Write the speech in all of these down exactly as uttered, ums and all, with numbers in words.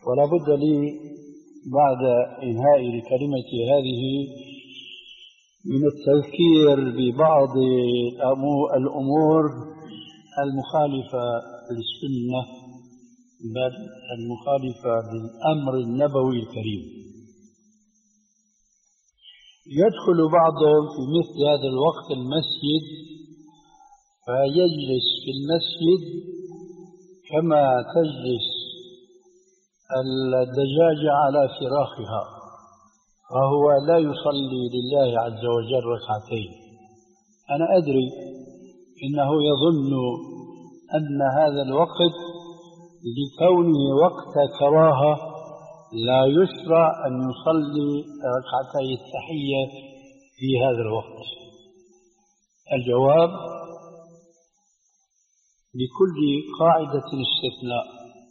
ولا بد لي بعد إنهاء كلمتي هذه من التذكير ببعض الأمور المخالفة للسنة، بل المخالفة للأمر النبوي الكريم. يدخل بعضهم في مثل هذا الوقت المسجد فيجلس في المسجد كما تجلس الدجاجة على فراخها، فهو لا يصلي لله عز وجل ركعتين. أنا أدري إنه يظن أن هذا الوقت لكونه وقت كراهة لا يشرع أن يصلي ركعتي التحية في هذا الوقت. الجواب: لكل قاعدة استثناء.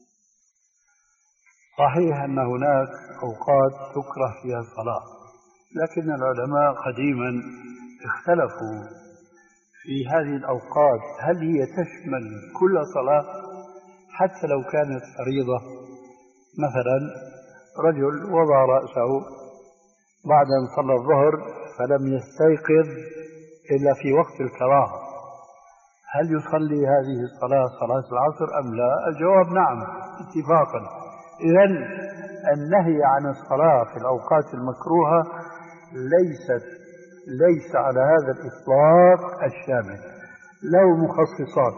صحيح أن هناك أوقات تكره فيها الصلاة، لكن العلماء قديما اختلفوا في هذه الأوقات، هل هي تشمل كل صلاة حتى لو كانت فريضة؟ مثلا رجل وضع رأسه بعد أن صلى الظهر فلم يستيقظ إلا في وقت الكراهة، هل يصلي هذه الصلاة صلاة العصر أم لا؟ الجواب: نعم اتفاقا. إذن النهي عن الصلاة في الأوقات المكروهة ليست ليس على هذا الإطلاق الشامل، له مخصصات.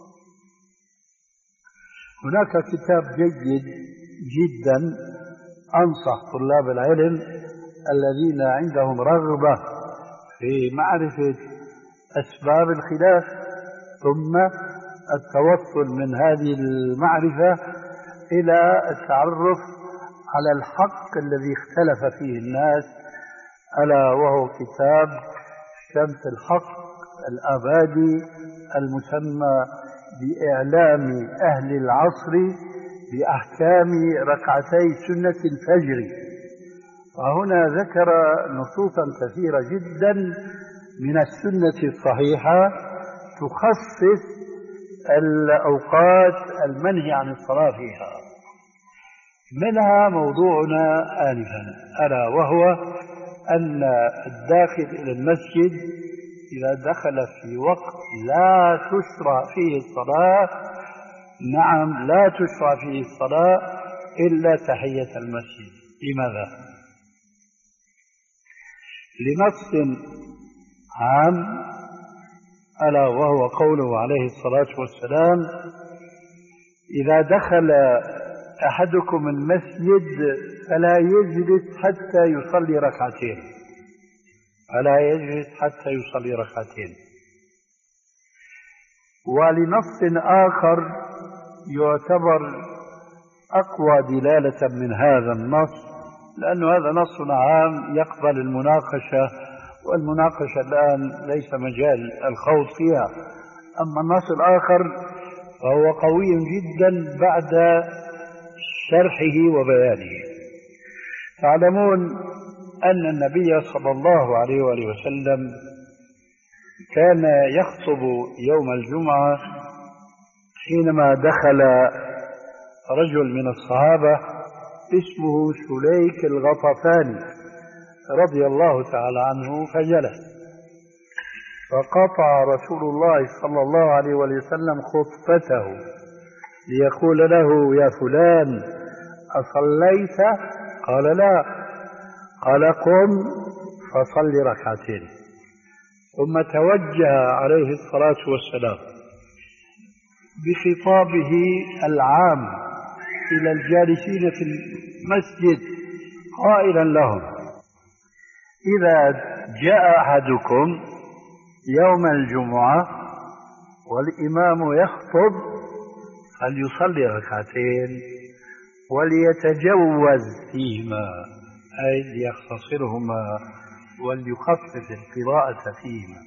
هناك كتاب جيد جدا أنصح طلاب العلم الذين عندهم رغبة في معرفة أسباب الخلاف ثم التوصل من هذه المعرفة إلى التعرف على الحق الذي اختلف فيه الناس، ألا وهو كتاب شمس الحق الآبادي المسمى بإعلام أهل العصر بأحكام ركعتي سنة الفجر. وهنا ذكر نصوصا كثيرة جدا من السنة الصحيحة تخصص الأوقات المنهي عن الصلاة فيها، منها موضوعنا آنفا، ألا وهو أن الداخل إلى المسجد إذا دخل في وقت لا تشرع فيه الصلاة، نعم لا تشرع فيه الصلاة إلا تحية المسجد. لماذا؟ لنص عام، ألا وهو قوله عليه الصلاة والسلام: إذا دخل أحدكم المسجد فلا يجلس حتى يصلي ركعتين، فلا يجلس حتى يصلي ركعتين. ولنص آخر يعتبر أقوى دلالة من هذا النص، لأن هذا نص عام يقبل المناقشة، والمناقشة الآن ليس مجال الخوض فيها. أما النص الآخر فهو قوي جدا بعد شرحه وبيانه. تعلمون أن النبي صلى الله عليه وآله وسلم كان يخطب يوم الجمعة حينما دخل رجل من الصحابة اسمه سليك الغطفاني رضي الله تعالى عنه فجلس، فقطع رسول الله صلى الله عليه وسلم خطبته ليقول له: يا فلان أصليت؟ قال: لا. قال: قم فصل ركعتين. ثم توجه عليه الصلاة والسلام بخطابه العام إلى الجالسين في المسجد قائلا لهم: إذا جاء أحدكم يوم الجمعة والإمام يخطب فليصلي ركعتين وليتجوز فيهما، أي ليختصرهما وليخفف القراءة فيهما.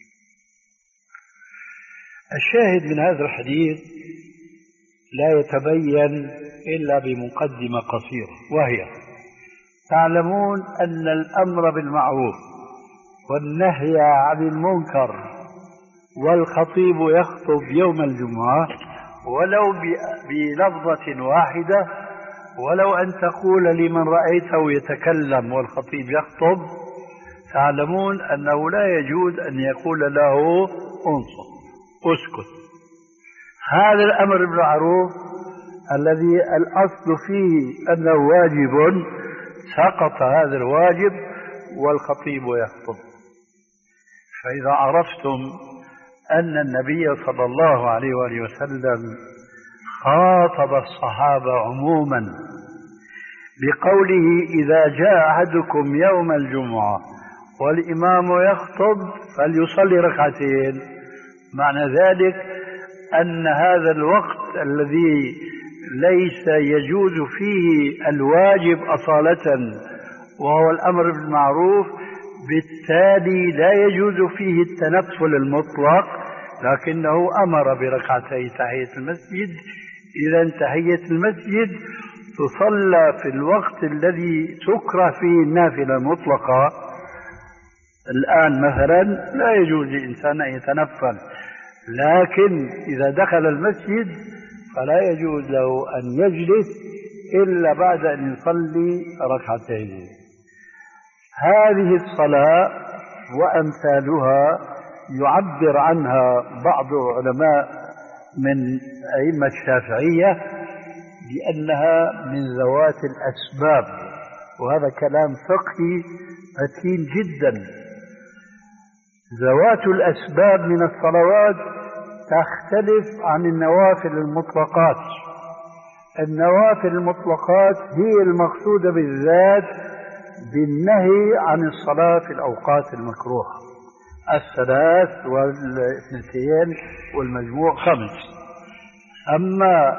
الشاهد من هذا الحديث لا يتبين إلا بمقدمة قصيرة، وهي: تعلمون أن الأمر بالمعروف والنهي عن المنكر والخطيب يخطب يوم الجمعة ولو بلفظة واحدة ولو أن تقول لمن رأيته يتكلم والخطيب يخطب تعلمون أنه لا يجوز أن يقول له انصت اسكت. هذا الأمر بالمعروف الذي الأصل فيه أنه واجب سقط هذا الواجب والخطيب يخطب. فإذا عرفتم أن النبي صلى الله عليه وآله وسلم خاطب الصحابة عموما بقوله إذا جاء أحدكم يوم الجمعة والإمام يخطب فليصلي ركعتين، معنى ذلك أن هذا الوقت الذي ليس يجوز فيه الواجب أصالة وهو الأمر بالمعروف، بالتالي لا يجوز فيه التنفل المطلق، لكنه أمر بركعتي تحية المسجد. إذا تحية المسجد تصلى في الوقت الذي تكره فيه النافلة المطلقة. الآن مثلا لا يجوز للإنسان أن يتنفل، لكن إذا دخل المسجد فلا يجوز له أن يجلس إلا بعد أن يصلي ركعتين. هذه الصلاة وأمثالها يعبر عنها بعض علماء من أئمة الشافعية بأنها من ذوات الأسباب، وهذا كلام فقهي متين جدا. ذوات الأسباب من الصلوات تختلف عن النوافل المطلقات. النوافل المطلقات هي المقصودة بالذات بالنهي عن الصلاة في الأوقات المكروهة، الثلاث والاثنتين والمجموع خمس. أما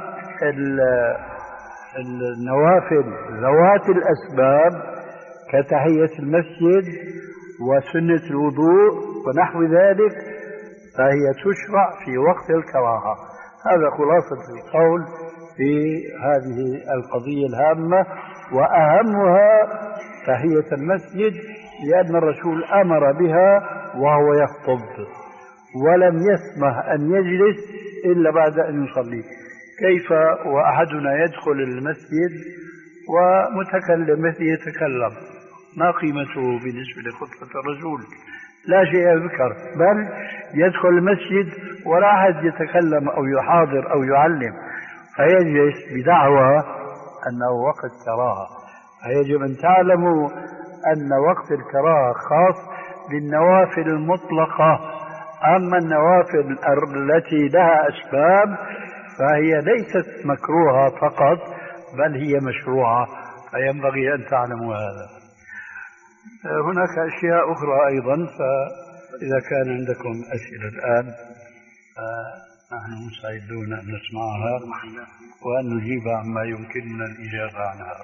النوافل ذوات الأسباب كتحية المسجد وسنة الوضوء ونحو ذلك فهي تشرع في وقت الكراهة. هذا خلاصة القول في هذه القضية الهامة، وأهمها تحية المسجد، لأن الرسول أمر بها وهو يخطب ولم يسمح أن يجلس إلا بعد أن يصلي. كيف وأحدنا يدخل المسجد ومتكلم مثل يتكلم؟ ما قيمته بالنسبة لخطبة الرسول؟ لا شيء يذكر، بل يدخل المسجد ولا أحد يتكلم أو يحاضر أو يعلم، فيجلس بدعوى أنه وقت كراهة. فيجب أن تعلموا أن وقت الكراهة خاص بالنوافل المطلقة، أما النوافل التي لها أسباب فهي ليست مكروهة فقط بل هي مشروعة، فينبغي أن تعلموا هذا. هناك أشياء أخرى أيضا، فإذا كان عندكم أسئلة الآن نحن مستعدون أن نسمعها وأن نجيب عما يمكننا الإجابة عنها.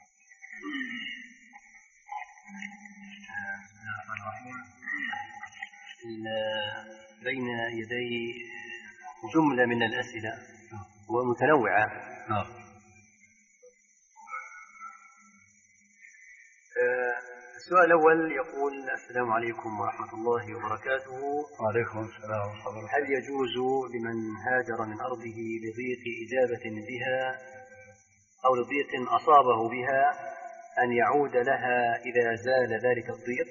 بين يدي جملة من الأسئلة ومتنوعة. نعم. السؤال الأول يقول: السلام عليكم ورحمة الله وبركاته. وعليكم السلام ورحمة الله. هل يجوز لمن هاجر من أرضه لضيق إجابة بها أو لضيق أصابه بها أن يعود لها إذا زال ذلك الضيق؟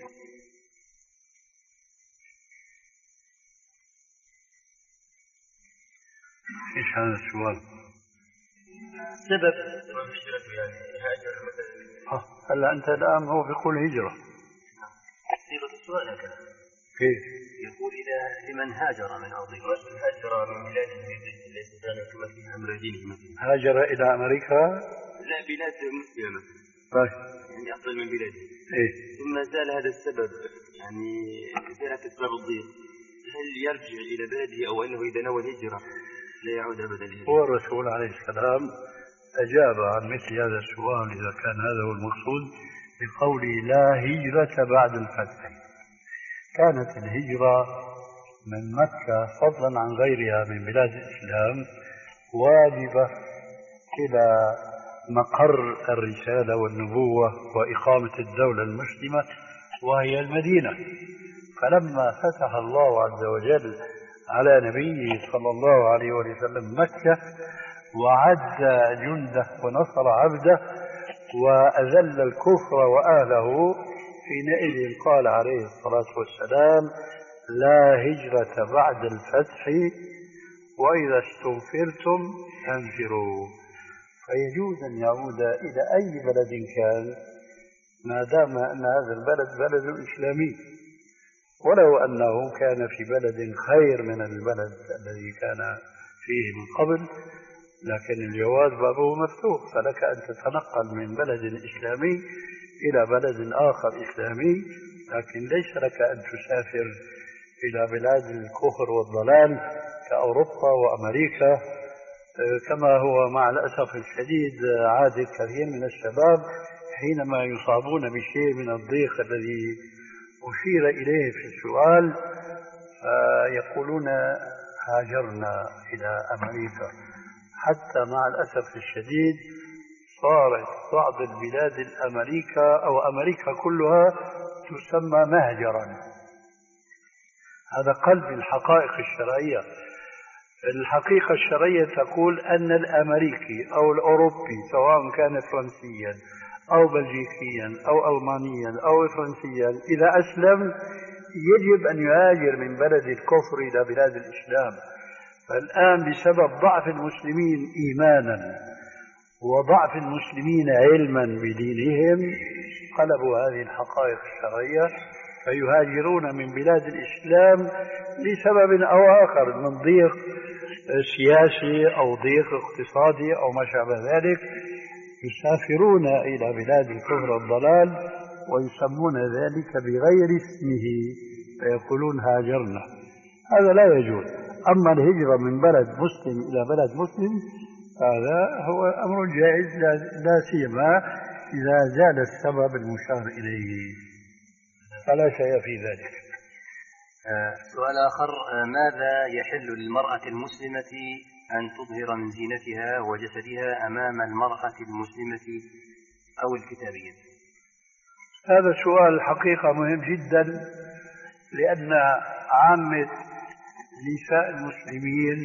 إيش هذا السؤال؟ سبب سبب هجرته، يعني هاجر مثلا. هلا أنت الآن هو بيقول هجرة. صيغة السؤال هكذا. كيف؟ يقول إذا لمن هاجر من أرضه. هاجر من بلاده ليس ذلك مثل أمر دينه مثلا. هاجر إلى أمريكا؟ لا، بلاد مسلمة مثلا. طيب. يعني أفضل من بلاده. إيه. ثم زال هذا السبب، يعني زالت أسباب الضيق، هل يرجع إلى بلده أو أنه إذا نوى الهجرة لا يعود أبدا إليه؟ هو الرسول عليه السلام أجاب عن مثل هذا السؤال إذا كان هذا هو المقصود بقوله لا هجرة بعد الفتح. كانت الهجرة من مكة فضلا عن غيرها من بلاد الإسلام واجبة إلى مقر الرسالة والنبوة وإقامة الدولة المسلمة وهي المدينة. فلما فتح الله عز وجل على نبيه صلى الله عليه وسلم مكة وعد جنده ونصر عبده وأذل الكفر وأهله، حينئذ قال عليه الصلاة والسلام: لا هجرة بعد الفتح وإذا استنفرتم فانفروا. فيجوز أن يعود إلى أي بلد كان ما دام أن هذا البلد بلد إسلامي، ولو أنه كان في بلد خير من البلد الذي كان فيه من قبل، لكن الجواز بابه مفتوح، فلك أن تتنقل من بلد إسلامي إلى بلد آخر إسلامي، لكن ليس لك أن تسافر إلى بلاد الكفر والضلال كأوروبا وأمريكا، كما هو مع الأسف الشديد عادة كثير من الشباب حينما يصابون بشيء من الضيق الذي أشير إليه في السؤال فيقولون هاجرنا إلى أمريكا. حتى مع الأسف الشديد صارت بعض البلاد الأمريكا أو أمريكا كلها تسمى مهجرا. هذا قلب الحقائق الشرعية. الحقيقة الشرعية تقول أن الأمريكي أو الأوروبي سواء كان فرنسيا أو بلجيكيا أو ألمانيا أو فرنسيا إذا أسلم يجب أن يهاجر من بلد الكفر إلى بلاد الإسلام. فالآن بسبب ضعف المسلمين إيمانا وضعف المسلمين علما بدينهم قلبوا هذه الحقائق الشرعية فيهاجرون من بلاد الإسلام لسبب أو آخر، من ضيق سياسي أو ضيق اقتصادي أو ما شابه ذلك، يسافرون إلى بلاد الكفر والضلال ويسمون ذلك بغير اسمه فيقولون هاجرنا. هذا لا يجوز. أما الهجرة من بلد مسلم إلى بلد مسلم هذا هو أمر جائز، لا سيما إذا زال السبب المشار إليه، فلا شيء في ذلك. سؤال آخر: ماذا يحل للمرأة المسلمة أن تظهر من زينتها وجسدها أمام المرأة المسلمة أو الكتابية؟ هذا سؤال حقيقة مهم جدا، لأن عامة نساء المسلمين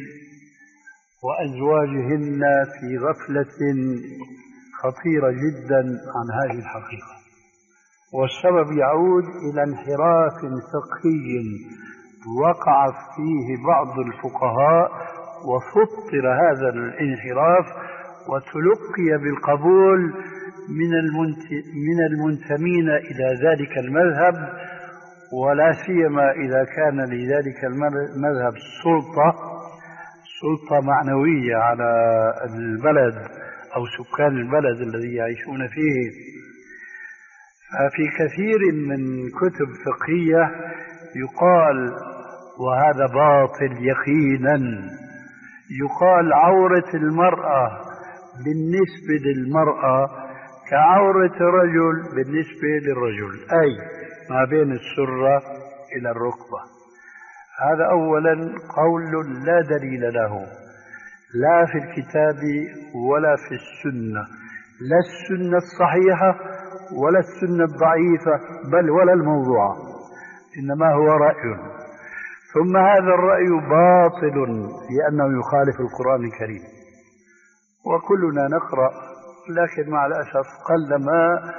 وأزواجهن في غفلة خطيرة جدا عن هذه الحقيقة، والسبب يعود إلى انحراف فقهي وقع فيه بعض الفقهاء وفطر هذا الانحراف وتلقي بالقبول من من المنتمين إلى ذلك المذهب، ولا سيما إذا كان لذلك المذهب سلطة سلطة معنوية على البلد أو سكان البلد الذي يعيشون فيه. ففي كثير من كتب فقهية يقال، وهذا باطل يقينا، يقال عورة المرأة بالنسبة للمرأة كعورة الرجل بالنسبة للرجل، أي ما بين السرة إلى الركبة. هذا أولا قول لا دليل له لا في الكتاب ولا في السنة، لا السنة الصحيحة ولا السنة الضعيفة بل ولا الموضوع، إنما هو رأي. ثم هذا الرأي باطل لأنه يخالف القرآن الكريم، وكلنا نقرأ، لكن مع الأسف قلما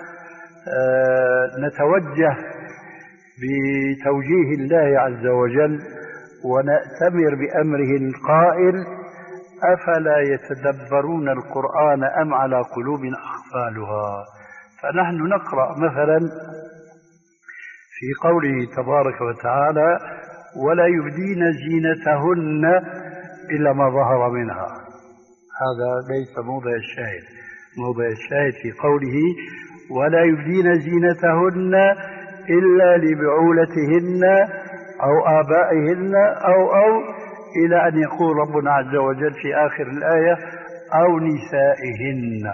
نتوجه بتوجيه الله عز وجل ونأتمر بأمره القائل: أفلا يتدبرون القرآن أم على قلوب أقفالها. فنحن نقرأ مثلا في قوله تبارك وتعالى: ولا يبدين زينتهن إلا ما ظهر منها. هذا ليس موضع الشاهد. موضع الشاهد في قوله: ولا يبدين زينتهن إلا لبعولتهن أو آبائهن أو أو إلى أن يقول ربنا عز وجل في آخر الآية: أو نسائهن.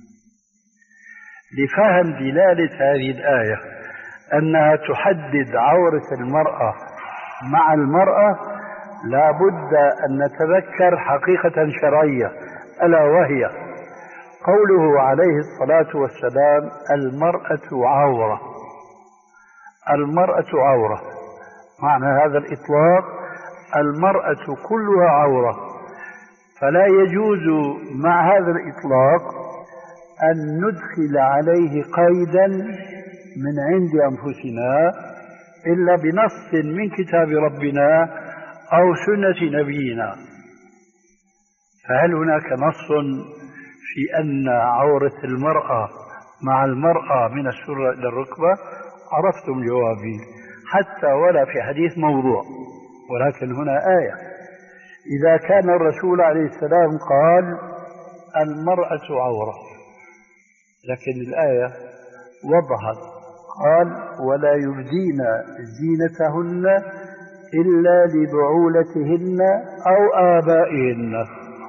لفهم دلالة هذه الآية أنها تحدد عورة المرأة مع المرأة لا بد أن نتذكر حقيقة شرعية، ألا وهي قوله عليه الصلاة والسلام: المرأة عورة. المرأة عورة معنى هذا الإطلاق المرأة كلها عورة، فلا يجوز مع هذا الإطلاق أن ندخل عليه قيدا من عند أنفسنا إلا بنص من كتاب ربنا أو سنة نبينا. فهل هناك نص في أن عورة المرأة مع المرأة من السرة إلى الركبة؟ عرفتم جوابي، حتى ولا في حديث موضوع، ولكن هنا آية. إذا كان الرسول عليه السلام قال المرأة عورة، لكن الآية وضحت قال ولا يبدين زينتهن إلا لبعولتهن أو آبائهن.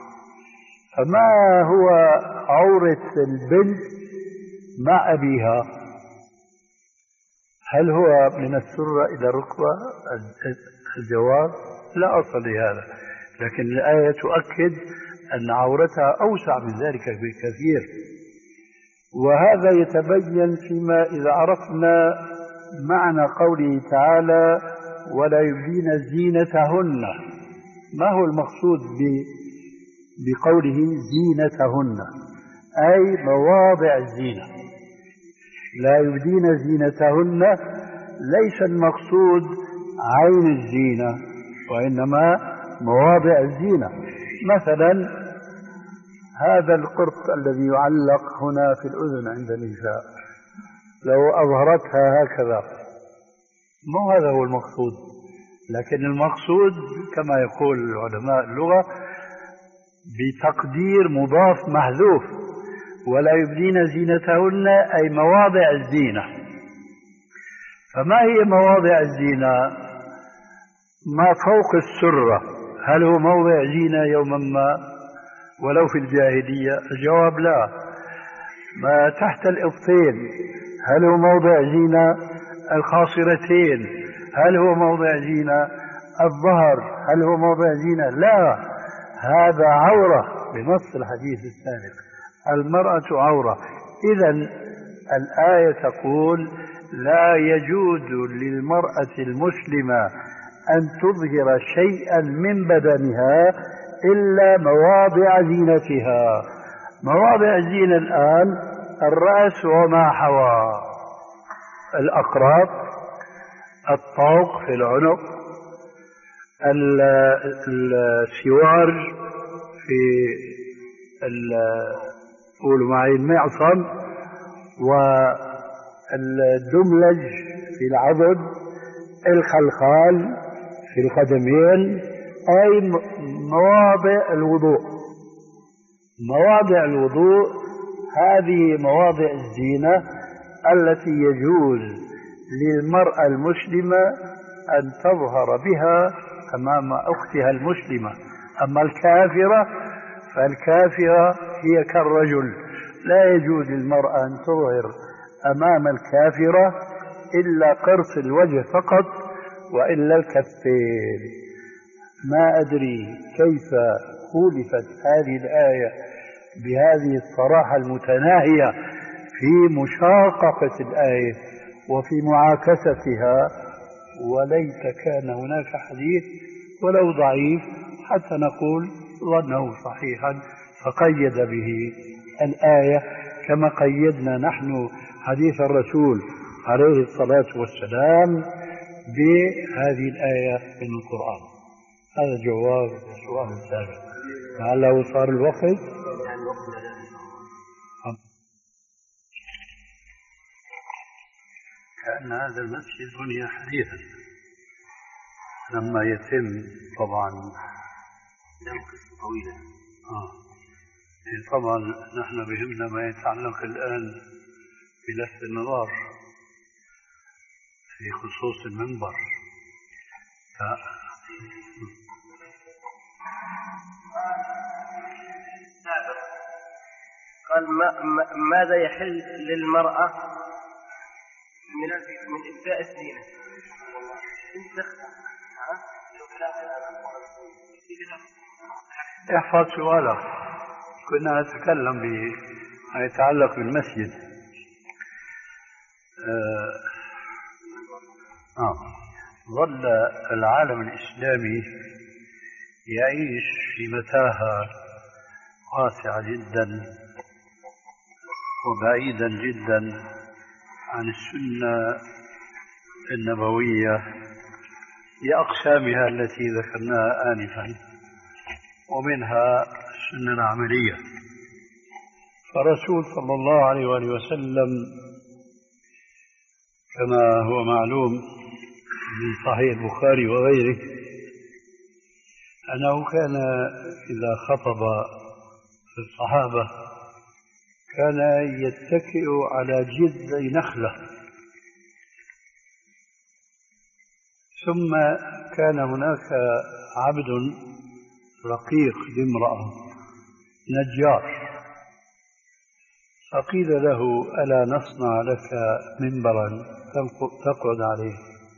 فما هو عورة البنت مع أبيها؟ هل هو من السرة إلى الركبة؟ الجواب لا أصل لهذا، لكن الآية تؤكد أن عورتها أوسع من ذلك بكثير. وهذا يتبين فيما إذا عرفنا معنى قوله تعالى ولا يبدين زينتهن. ما هو المقصود بقوله زينتهن؟ أي مواضع الزينة. لا يبدين زينتهن ليس المقصود عين الزينة، وإنما مواضع الزينة. مثلا هذا القرط الذي يعلق هنا في الأذن عند النساء، لو أظهرتها هكذا، ما هذا هو المقصود، لكن المقصود كما يقول علماء اللغة بتقدير مضاف محذوف، ولا يبدين زينتهن أي مواضع الزينة. فما هي مواضع الزينة؟ ما فوق السرة هل هو موضع زينة يوما ما ولو في الجاهلية؟ الجواب لا. ما تحت الإبطين هل هو موضع زينة؟ الخاصرتين هل هو موضع زينة؟ الظهر هل هو موضع زينة؟ لا، هذا عورة بنص الحديث السابق، المرأة عورة. إذن الآية تقول لا يجوز للمرأة المسلمة أن تظهر شيئا من بدنها إلا مواضع زينتها. مواضع الزينة الآن الرأس وما حوى، الأقراط، الطوق في العنق، السوار في قولوا معي المعصم، والدملج في العضد، الخلخال في القدمين، أي مواضع الوضوء. مواضع الوضوء هذه مواضع الزينة التي يجوز للمرأة المسلمة أن تظهر بها أمام أختها المسلمة. أما الكافرة فالكافرة هي كالرجل، لا يجوز للمرأة أن تظهر أمام الكافرة إلا قرص الوجه فقط وإلا الكفين. ما أدري كيف خولفت هذه الآية بهذه الصراحة المتناهية في مشاققة الآية وفي معاكستها، وليت كان هناك حديث ولو ضعيف حتى نقول ظنه صحيحا فقيد به الآية كما قيدنا نحن حديث الرسول عليه الصلاة والسلام بهذه الآية من القرآن. هذا جواب السؤال السابق. لعله صار الوقت. كأن هذا المسجد بني حديثا لما يتم طبعا طويلة. آه. طبعا نحن بهمنا ما يتعلق الآن بلفت النظار في خصوص المنبر. ف... قال ما ما ماذا يحل للمرأة من من إبداء الزينة؟ احفظ سؤالك. كنا نتكلم بما يتعلق بالمسجد. آه. آه. ظل العالم الإسلامي يعيش في متاهة واسعة جدا وبعيدا جدا عن السنة النبوية بأقسامها التي ذكرناها آنفا، ومنها السنة العملية. فالرسول صلى الله عليه وآله وسلم كما هو معلوم من صحيح البخاري وغيره أنه كان إذا خطب الصحابة كان يتكئ على جذع نخلة، ثم كان هناك عبد رقيق لامرأة نجار، فقيل له ألا نصنع لك منبرا تقعد عليه؟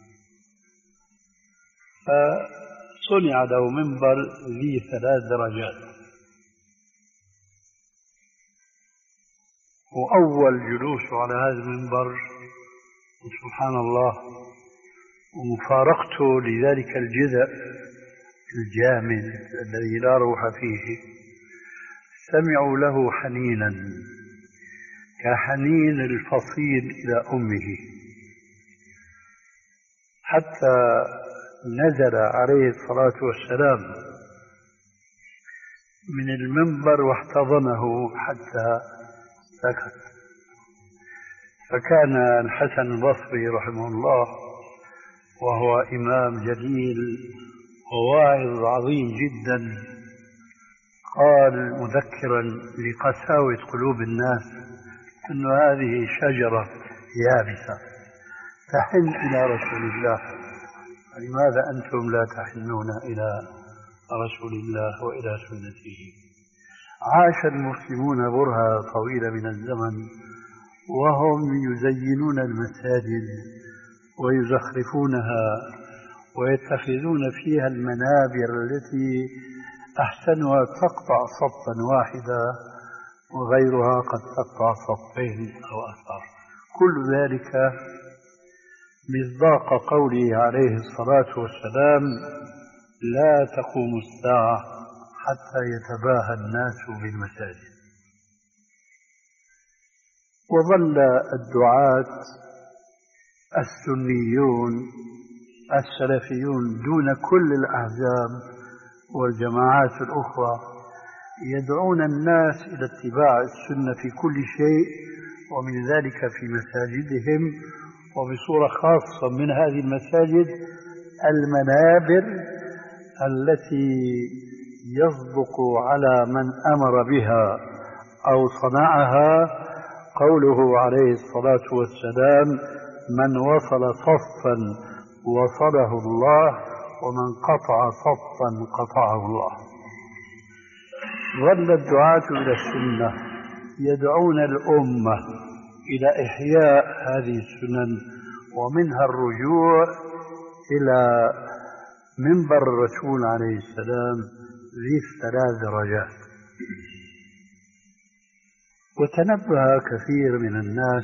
فصنع له منبر ذي ثلاث درجات، وأول جلوس على هذا المنبر سبحان الله ومفارقته لذلك الجذع الجامد الذي لا روح فيه، سمعوا له حنينا كحنين الفصيل إلى أمه، حتى نزل عليه الصلاة والسلام من المنبر واحتضنه حتى سكت. فكان الحسن البصري رحمه الله وهو إمام جليل وواعظ عظيم جدا قال مذكرا لقساوة قلوب الناس أن هذه شجرة يابسة تحن إلى رسول الله، لماذا أنتم لا تحنون إلى رسول الله وإلى سنته؟ عاش المسلمون برهة طويلة من الزمن وهم يزينون المساجد ويزخرفونها ويتخذون فيها المنابر التي أحسنها تقطع صفا واحدا وغيرها قد تقطع صفين أو أكثر. كل ذلك مصداق قوله عليه الصلاة والسلام لا تقوم الساعة حتى يتباهى الناس بالمساجد. وظل الدعاة السنيون السلفيون دون كل الأحزاب والجماعات الأخرى يدعون الناس إلى اتباع السنة في كل شيء، ومن ذلك في مساجدهم، وبصورة خاصة من هذه المساجد المنابر التي يصدق على من أمر بها أو صنعها قوله عليه الصلاة والسلام من وصل صفا وصله الله ومن قطع صفا قطعه الله. ظل الدعاة إلى السنة يدعون الأمة إلى إحياء هذه السنن، ومنها الرجوع إلى منبر الرسول عليه السلام ذي الثلاث درجات. وتنبه كثير من الناس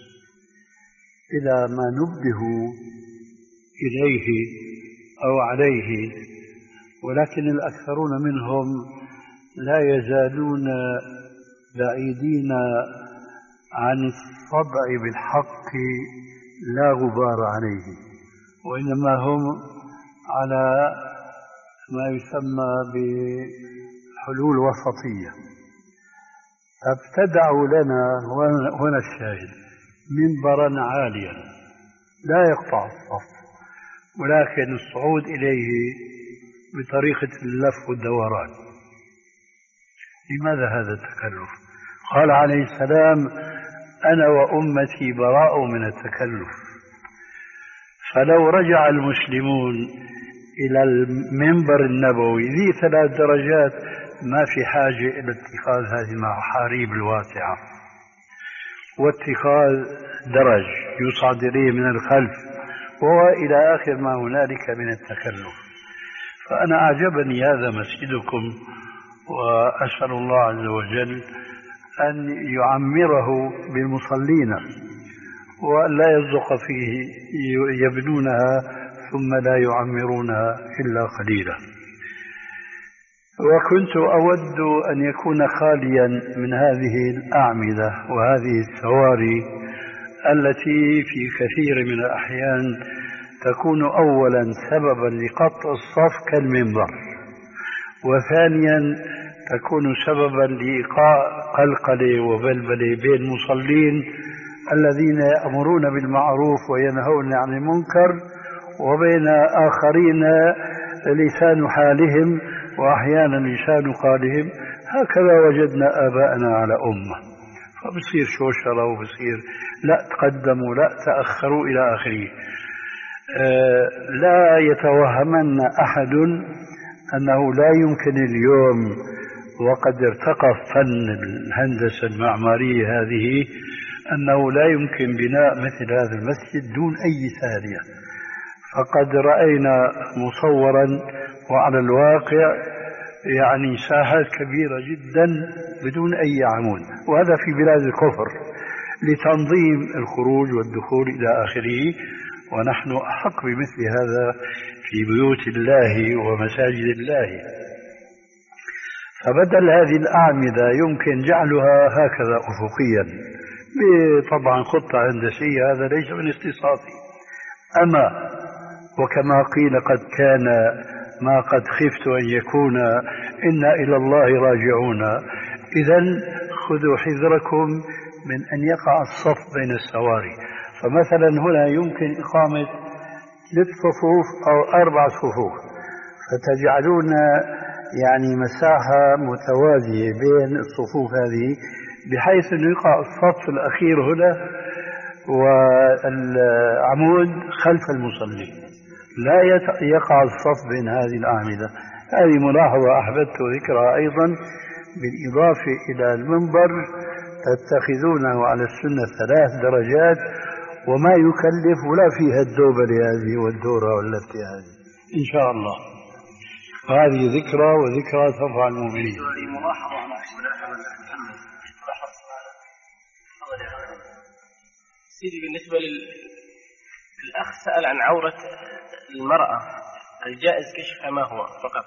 إلى ما نبه إليه أو عليه، ولكن الأكثرون منهم لا يزالون بعيدين عن الصدع بالحق لا غبار عليه، وإنما هم على ما يسمى بحلول وسطية. ابتدعوا لنا هنا الشاهد منبرا عاليا لا يقطع الصف، ولكن الصعود إليه بطريقة اللف والدوران. لماذا هذا التكلف؟ قال عليه السلام أنا وأمتي براء من التكلف. فلو رجع المسلمون إلى المنبر النبوي ذي ثلاث درجات ما في حاجة إلى اتخاذ هذه المحاريب الواسعة واتخاذ درج يصعد إليه من الخلف وإلى آخر ما هنالك من التكلف. فأنا أعجبني هذا مسجدكم، وأسأل الله عز وجل أن يعمره بالمصلين وأن لا يصدق فيه يبنونها ثم لا يعمرونها إلا قليلا. وكنت أود أن يكون خاليا من هذه الأعمدة وهذه السواري التي في كثير من الأحيان تكون أولا سببا لقطع الصف كالمنبر، وثانيا تكون سببا لإيقاع قلقلة وبلبلة بين المصلين الذين يأمرون بالمعروف وينهون عن المنكر، وبين آخرين لسان حالهم وأحيانا لسان قالهم. هكذا وجدنا آباءنا على أمة، فبصير شوشرة وبصير لا تقدموا لا تأخروا إلى آخره. أه لا يتوهمن أحد أنه لا يمكن اليوم وقد ارتقى فن الهندسة المعمارية هذه أنه لا يمكن بناء مثل هذا المسجد دون أي ثانية. فقد رأينا مصورا وعلى الواقع يعني ساحات كبيرة جدا بدون أي عمود، وهذا في بلاد الكفر لتنظيم الخروج والدخول إلى آخره، ونحن أحق بمثل هذا في بيوت الله ومساجد الله. فبدل هذه الأعمدة يمكن جعلها هكذا أفقيا طبعا خطة هندسية، هذا ليس من اختصاصي. أما وكما قيل قد كان ما قد خفت أن يكون إنا إلى الله راجعون، إذن خذوا حذركم من أن يقع الصف بين السواري. فمثلا هنا يمكن إقامة ثلاث صفوف أو أربع صفوف، فتجعلون يعني مساحة متوازية بين الصفوف هذه بحيث أن يقع الصف الأخير هنا والعمود خلف المصلي، لا يقع الصف بين هذه الأعمدة. هذه ملاحظة أحببت ذكرها أيضا، بالإضافة إلى المنبر تتخذونه على السنة ثلاث درجات وما يكلف ولا فيها الدوبلة هذه والدورة واللفتة هذه إن شاء الله. هذه ذكرى وذكرى ترفع المؤمنين. سيدي بالنسبة للأخ سأل عن عورة المرأة الجائز كشفها ما هو فقط،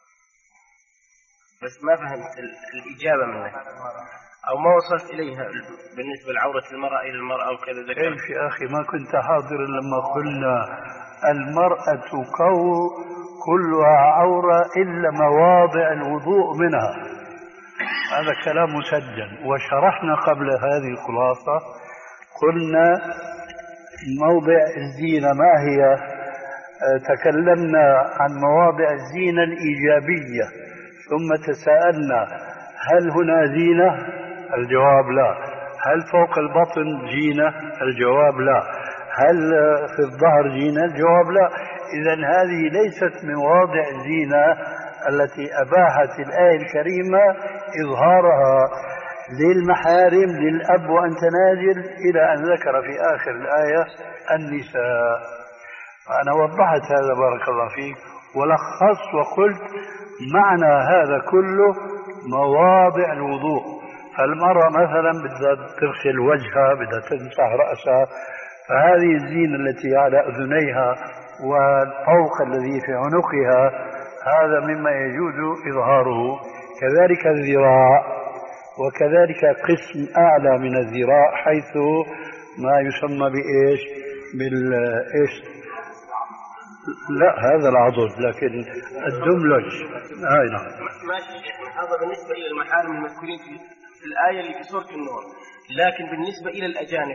بس ما فهمت الإجابة منك أو ما وصلت إليها بالنسبة لعورة المرأة إلى المرأة وكذا ذكر. كيف يا أخي ما كنت حاضرا لما قلنا المرأة كو كلها عورة إلا مواضع الوضوء منها؟ هذا كلام مسجل، وشرحنا قبل هذه الخلاصة قلنا موضع الزينة ما هي. تكلمنا عن مواضع الزينة الإيجابية ثم تساءلنا هل هنا زينة؟ الجواب لا. هل فوق البطن زينة؟ الجواب لا. هل في الظهر زينة؟ الجواب لا. إذن هذه ليست من مواضع الزينة التي أباحت الآية الكريمة إظهارها للمحارم للأب وأنت نازل، إلى أن ذكر في آخر الآية النساء. فأنا وضحت هذا بارك الله فيك ولخصت وقلت معنى هذا كله مواضع الوضوء. فالمرأة مثلا بدها تغسل وجهها، بدها تمسح رأسها، فهذه الزينة التي على أذنيها والطوق الذي في عنقها هذا مما يجوز إظهاره. كذلك الذراع، وكذلك قسم أعلى من الذراع حيث ما يسمى بإيش بالإيش لا هذا العضد لكن الدملج. هاي نعم ماشي. هذا بالنسبة إلى المحارم المذكورين في الآية اللي في سورة النور، لكن بالنسبة إلى الأجانب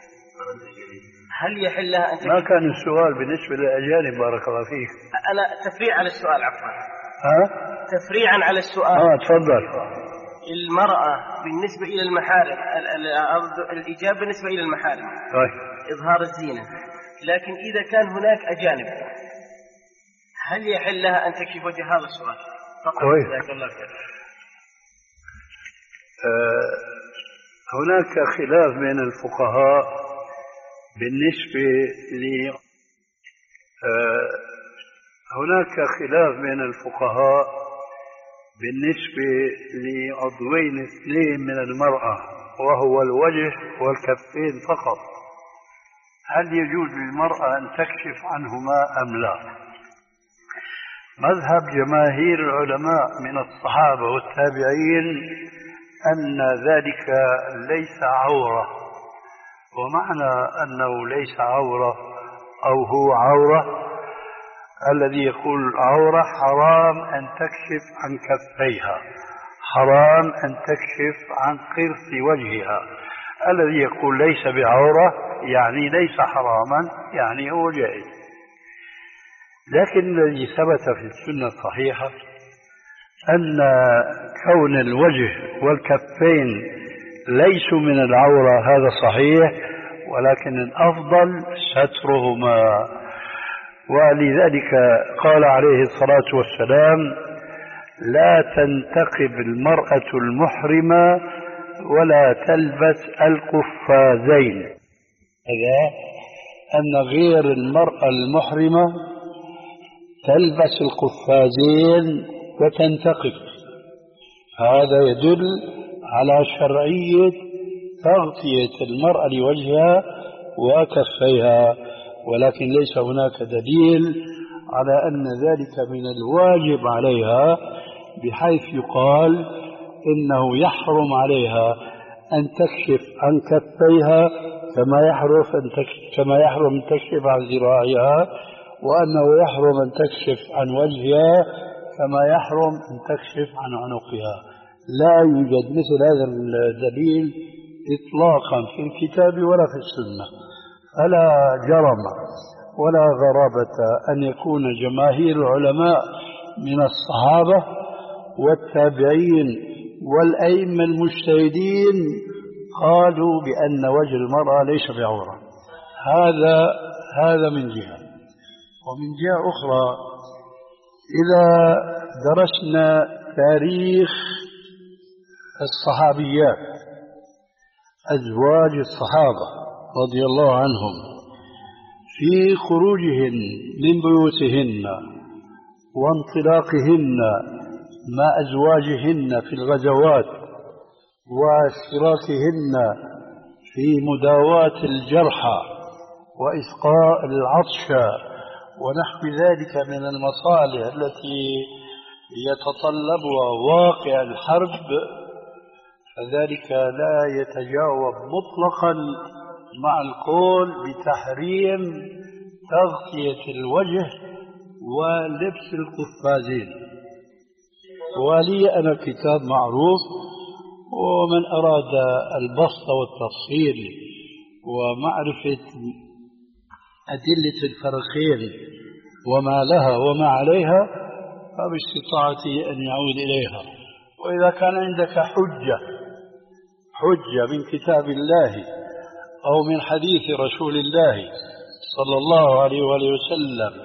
هل يحل لها أن ما كان السؤال بالنسبة للأجانب بارك الله فيك؟ أنا تفريع على السؤال عفوا. ها؟ تفريعا على السؤال. اه تفضل. المرأة بالنسبة إلى المحارم، الإجابة بالنسبة إلى المحارم طيب إظهار الزينة، لكن إذا كان هناك أجانب هل يحل لها أن تكشف وجه؟ هذا السؤال فقط. جزاك الله خير. آه هناك خلاف بين الفقهاء بالنسبة ل آه هناك خلاف بين الفقهاء بالنسبة لعضوين اثنين من المرأة وهو الوجه والكفين فقط، هل يجوز للمرأة أن تكشف عنهما أم لا؟ مذهب جماهير العلماء من الصحابة والتابعين أن ذلك ليس عورة، ومعنى أنه ليس عورة أو هو عورة، الذي يقول عورة حرام أن تكشف عن كفيها، حرام أن تكشف عن قرص وجهها. الذي يقول ليس بعورة يعني ليس حراما، يعني هو جائز. لكن الذي ثبت في السنة الصحيحة أن كون الوجه والكفين ليسوا من العورة، هذا صحيح، ولكن الأفضل سترهما. ولذلك قال عليه الصلاة والسلام: لا تنتقب المرأة المحرمة ولا تلبس القفازين. هذا أن غير المرأة المحرمة تلبس القفازين وتنتقب، هذا يدل على شرعية تغطية المرأة لوجهها وكفيها، ولكن ليس هناك دليل على أن ذلك من الواجب عليها، بحيث يقال إنه يحرم عليها أن تكشف عن كفيها كما يحرم أن تكشف كما يحرم أن تكشف عن ذراعها، وأنه يحرم أن تكشف عن وجهها كما يحرم أن تكشف عن عنقها. لا يوجد مثل هذا الدليل إطلاقا في الكتاب ولا في السنة، فلا جرم ولا غرابة أن يكون جماهير العلماء من الصحابة والتابعين والأئمة المجتهدين قالوا بأن وجه المرأة ليس بعورة. هذا هذا من جهة. ومن جهة أخرى، إذا درسنا تاريخ الصحابيات أزواج الصحابة رضي الله عنهم في خروجهن من بيوتهن وانطلاقهن مع أزواجهن في الغزوات واشتراكهن في مداواة الجرحى وإسقاء العطش ونحو ذلك من المصالح التي يتطلبها واقع الحرب، فذلك لا يتجاوب مطلقا مع القول بتحريم تغطية الوجه ولبس القفازين. ولي أنا كتاب معروف، ومن أراد البسط والتفصيل ومعرفة أدلة الفرقين وما لها وما عليها فباستطاعته أن يعود إليها. وإذا كان عندك حجة حجة من كتاب الله أو من حديث رسول الله صلى الله عليه وآله وسلم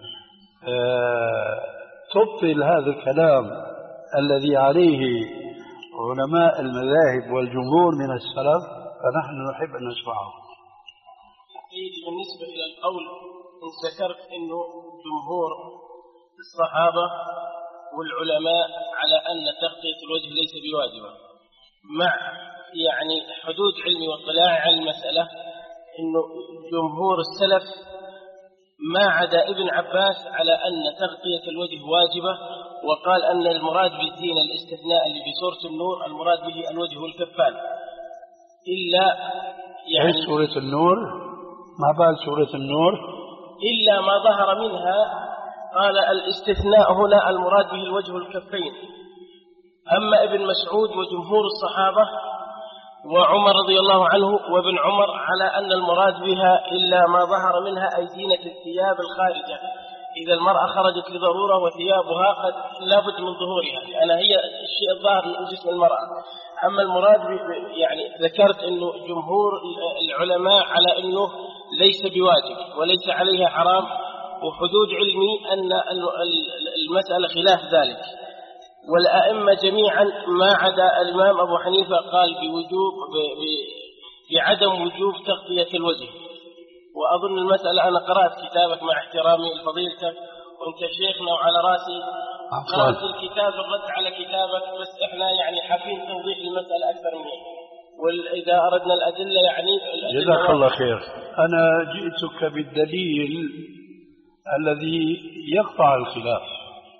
تبطل هذا الكلام الذي عليه علماء المذاهب والجمهور من السلف، فنحن نحب أن نسمعه. بالنسبة إلى القول، إن ذكرت أنه جمهور الصحابة والعلماء على أن تغطية الوجه ليس بواجبة، مع يعني حدود علمي واطلاعي على المسألة، أنه جمهور السلف ما عدا ابن عباس على أن تغطية الوجه واجبة، وقال أن المراد بالزينة الاستثناء اللي في سورة النور المراد به الوجه والكفان، إلا يعني سورة النور، ما بال سورة النور إلا ما ظهر منها. قال الاستثناء هنا المراد به الوجه والكفين. أما ابن مسعود وجمهور الصحابة وعمر رضي الله عنه وابن عمر على أن المراد بها إلا ما ظهر منها أي زينة الثياب الخارجة، إذا المرأة خرجت لضرورة وثيابها قد لابد من ظهورها لأن هي الشيء الظاهر من جسم المرأة. أما المراد يعني ذكرت أنه جمهور العلماء على أنه ليس بواجب وليس عليها حرام، وحدود علمي أن المسألة خلاف ذلك. والأئمة جميعا ما عدا الإمام أبو حنيفة قال بوجوب بعدم وجوب تغطية الوجه. وأظن المسألة أنا قرأت كتابك مع احترامي لفضيلتك وأنت شيخنا وعلى راسي، قرأت الكتاب الرد على كتابك، بس إحنا يعني حابين توضيح المسألة أكثر منه، وإذا أردنا الأدلة يعني جزاك الله خير. أنا جئتك بالدليل الذي يقطع الخلاف،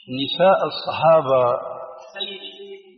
نساء الصحابة سيدي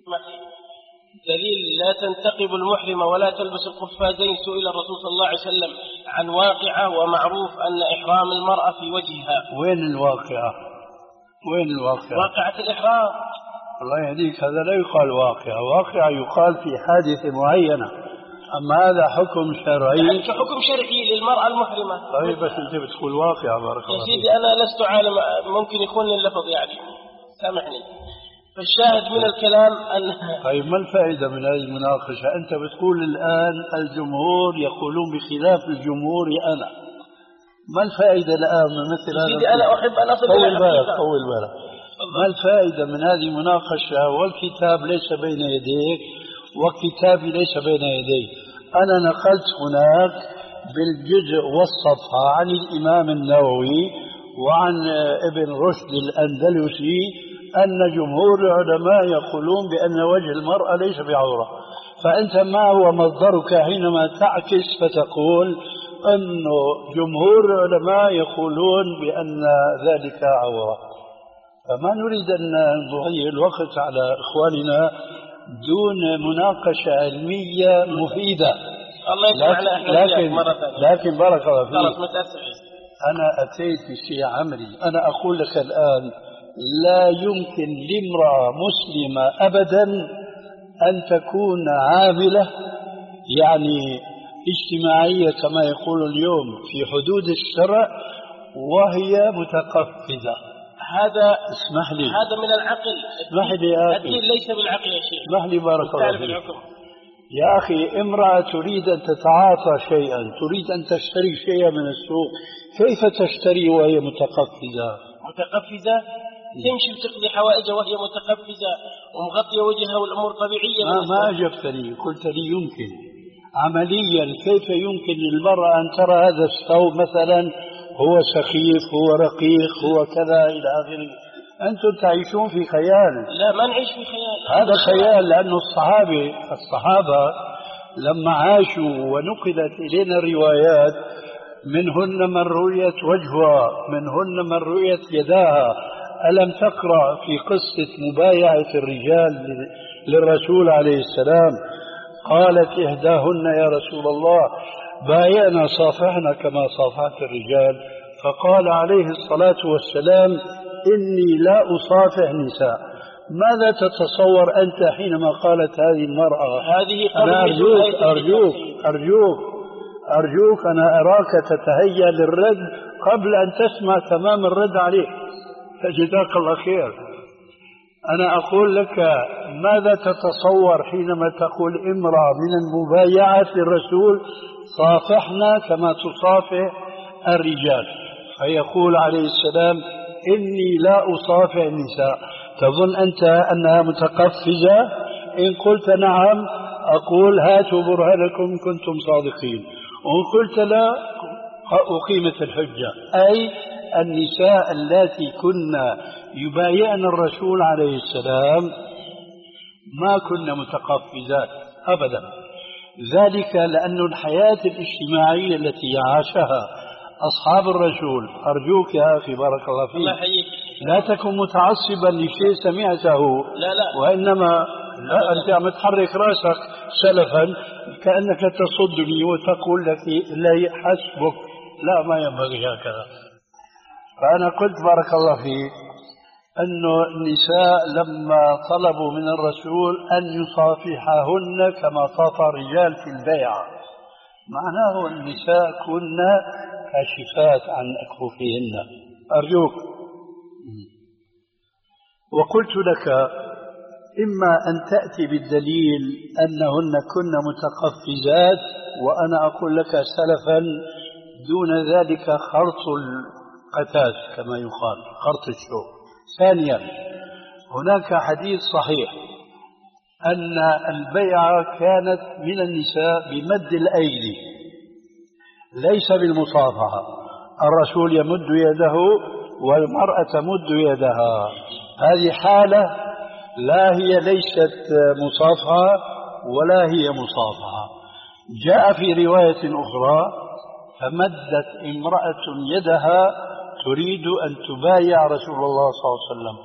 دليل لا تنتقب المحرمة ولا تلبس القفازين. سئل الرسول صلى الله عليه وسلم عن واقعة ومعروف أن إحرام المرأة في وجهها. وين الواقعة؟ وين الواقعة؟ واقعة الإحرام. الله يهديك، هذا لا يقال واقعة، واقعة يقال في حادثة معينة، أما هذا حكم شرعي. حكم شرعي للمرأة المحرمة. طيب بس أنت بتقول واقعة. بارك الله يا سيدي أنا لست عالم، ممكن يكون اللفظ يعني، سامحني. فالشاهد من الكلام أن طيب ما الفائدة من هذه المناقشة؟ أنت بتقول الآن الجمهور يقولون بخلاف الجمهور أنا، ما الفائدة الآن من مثل هذا؟ سيدي أنا أحب أن أصل طول بالك طول بالك. ما الفائدة من هذه المناقشة والكتاب ليس بين يديك وكتابي ليس بين يدي؟ أنا نقلت هناك بالجزء والصفحة عن الإمام النووي وعن ابن رشد الأندلسي أن جمهور العلماء يقولون بأن وجه المرأة ليس بعورة. فأنت ما هو مصدرك حينما تعكس فتقول أن جمهور العلماء يقولون بأن ذلك عورة؟ فما نريد أن نضيع الوقت على إخواننا دون مناقشة علمية مفيدة. الله يسمعنا احنا لكن, مرة ثانية. لكن بارك الله فيك، متأسف. أنا أتيت بشيء عملي. أنا أقول لك الآن لا يمكن لامرأة مسلمة أبدا أن تكون عاملة يعني اجتماعية كما يقول اليوم في حدود الشرع وهي متقفزة. هذا اسمح لي، هذا من العقل. اسمح لي يا أخي، الدين ليس بالعقل يا شيخ. اسمح لي بارك الله فيك يا أخي. امرأة تريد أن تتعاطى شيئا، تريد أن تشتري شيئا من السوق، كيف تشتري وهي متقفزة؟ متقفزة تمشي وتقضي حوائجها وهي متقفزة ومغطية وجهها والأمور طبيعية. ما, ما أجبتني، قلت لي يمكن عمليا. كيف يمكن للمرأة أن ترى هذا الثوب مثلا هو سخيف هو رقيق هو كذا إلى آخره؟ أنتم تعيشون في خيال. لا ما نعيش في خيال، هذا خيال. لأن الصحابة الصحابة لما عاشوا ونقلت إلينا الروايات منهن من رؤيت وجهها منهن من رؤيت يداها. ألم تقرأ في قصة مبايعة الرجال للرسول عليه السلام؟ قالت إحداهن يا رسول الله بايعنا صافحنا كما صافحت الرجال. فقال عليه الصلاة والسلام إني لا أصافح نساء. ماذا تتصور أنت حينما قالت هذه المرأة؟ هذه أنا أرجوك أرجوك أرجوك أرجوك أنا أراك تتهيأ للرد قبل أن تسمع تمام الرد عليه، فجزاك الله خير. أنا أقول لك ماذا تتصور حينما تقول امرأة من المبايعة للرسول صافحنا كما تصافح الرجال، فيقول عليه السلام إني لا أصافح النساء. تظن أنت أنها متقفزة؟ إن قلت نعم أقول هاتوا برهانكم إن كنتم صادقين، وإن قلت لا أقيمت الحجة. أي النساء اللاتي كنا يبايعن الرسول عليه السلام ما كنا متقفزات أبدا. ذلك لأن الحياة الاجتماعية التي عاشها أصحاب الرسول، أرجوك يا أخي بارك الله فيك لا تكن متعصبا لشيء سمعته، لا لا وإنما لا أنت عم تحرك رأسك سلفا كأنك تصدني وتقول لك لا حسبك. لا ما ينبغي هكذا. فأنا قلت بارك الله فيك أن النساء لما طلبوا من الرسول أن يصافحهن كما صافح الرجال في البيعة، معناه النساء كنا كاشفات عن أكفوفهن. أرجوك. وقلت لك إما أن تأتي بالدليل أنهن كن متقفزات، وأنا أقول لك سلفا دون ذلك خرط القتاد كما يقال، خرط الشوك. ثانيا هناك حديث صحيح أن البيعة كانت من النساء بمد الأيدي ليس بالمصافحة. الرسول يمد يده والمرأة تمد يدها. هذه حالة لا هي ليست مصافحة ولا هي مصافحة. جاء في رواية أخرى فمدت امرأة يدها تريد أن تبايع رسول الله صلى الله عليه وسلم،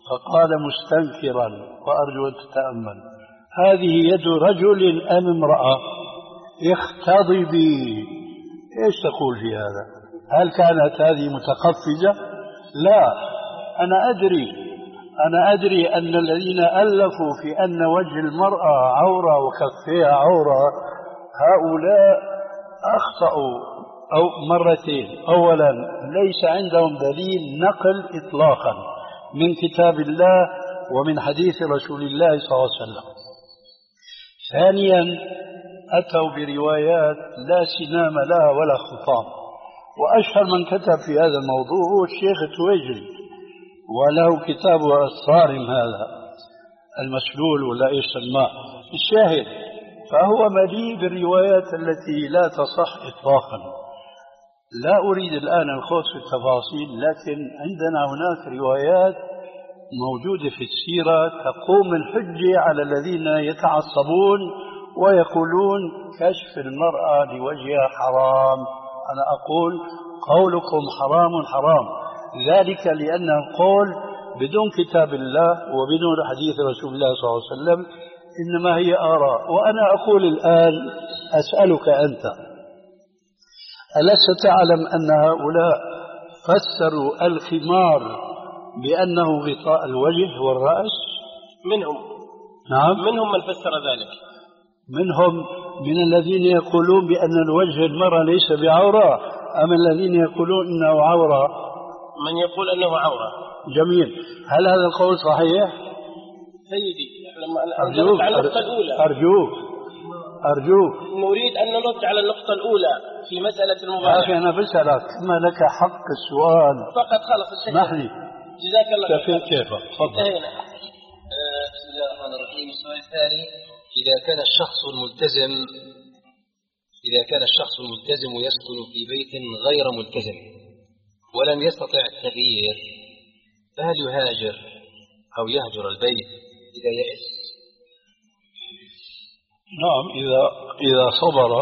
فقال مستنكرا وأرجو أن تتأمل: هذه يد رجل أم امرأة؟ اختضبي. إيش تقول في هذا؟ هل كانت هذه متقفزة؟ لا. أنا أدري أنا أدري أن الذين ألفوا في أن وجه المرأة عورة وكفيها عورة هؤلاء أخطأوا أو مرتين. أولا، ليس عندهم دليل نقل إطلاقا من كتاب الله ومن حديث رسول الله صلى الله عليه وسلم. ثانيا، أتوا بروايات لا سنام لها ولا خطام، وأشهر من كتب في هذا الموضوع هو الشيخ التويجري، وله كتاب الصارم هذا المسلول ولا إيش سماه الشاهد. فهو مليء بالروايات التي لا تصح إطلاقا. لا أريد الآن الخوض في التفاصيل، لكن عندنا هناك روايات موجودة في السيرة تقوم الحجة على الذين يتعصبون ويقولون كشف المرأة لوجهها حرام. أنا أقول قولكم حرام حرام، ذلك لأنه قول بدون كتاب الله وبدون حديث رسول الله صلى الله عليه وسلم، إنما هي آراء. وأنا أقول الآن أسألك أنت: ألست تعلم أن هؤلاء فسروا الخمار بأنه غطاء الوجه والرأس؟ منهم. نعم، منهم من فسر ذلك. منهم من الذين يقولون بأن الوجه المرأة ليس بعورة، أم الذين يقولون إنه عورة؟ من يقول أنه عورة. جميل. هل هذا القول صحيح؟ سيدي، لما أرجوك على النقطة الأولى أرجوك أرجوك نريد أن نرد على النقطة الأولى في مسألة المبالغة. أخي أنا بسألك، ما لك حق السؤال فقط. خلص اسمح لي. جزاك الله خير. كيف تفضل. انتهينا. بسم الله الرحمن الرحيم. السؤال الثاني: إذا كان الشخص الملتزم إذا كان الشخص الملتزم يسكن في بيت غير ملتزم ولم يستطع التغيير، فهل يهاجر أو يهجر البيت إذا يئس؟ نعم، إذا إذا صبر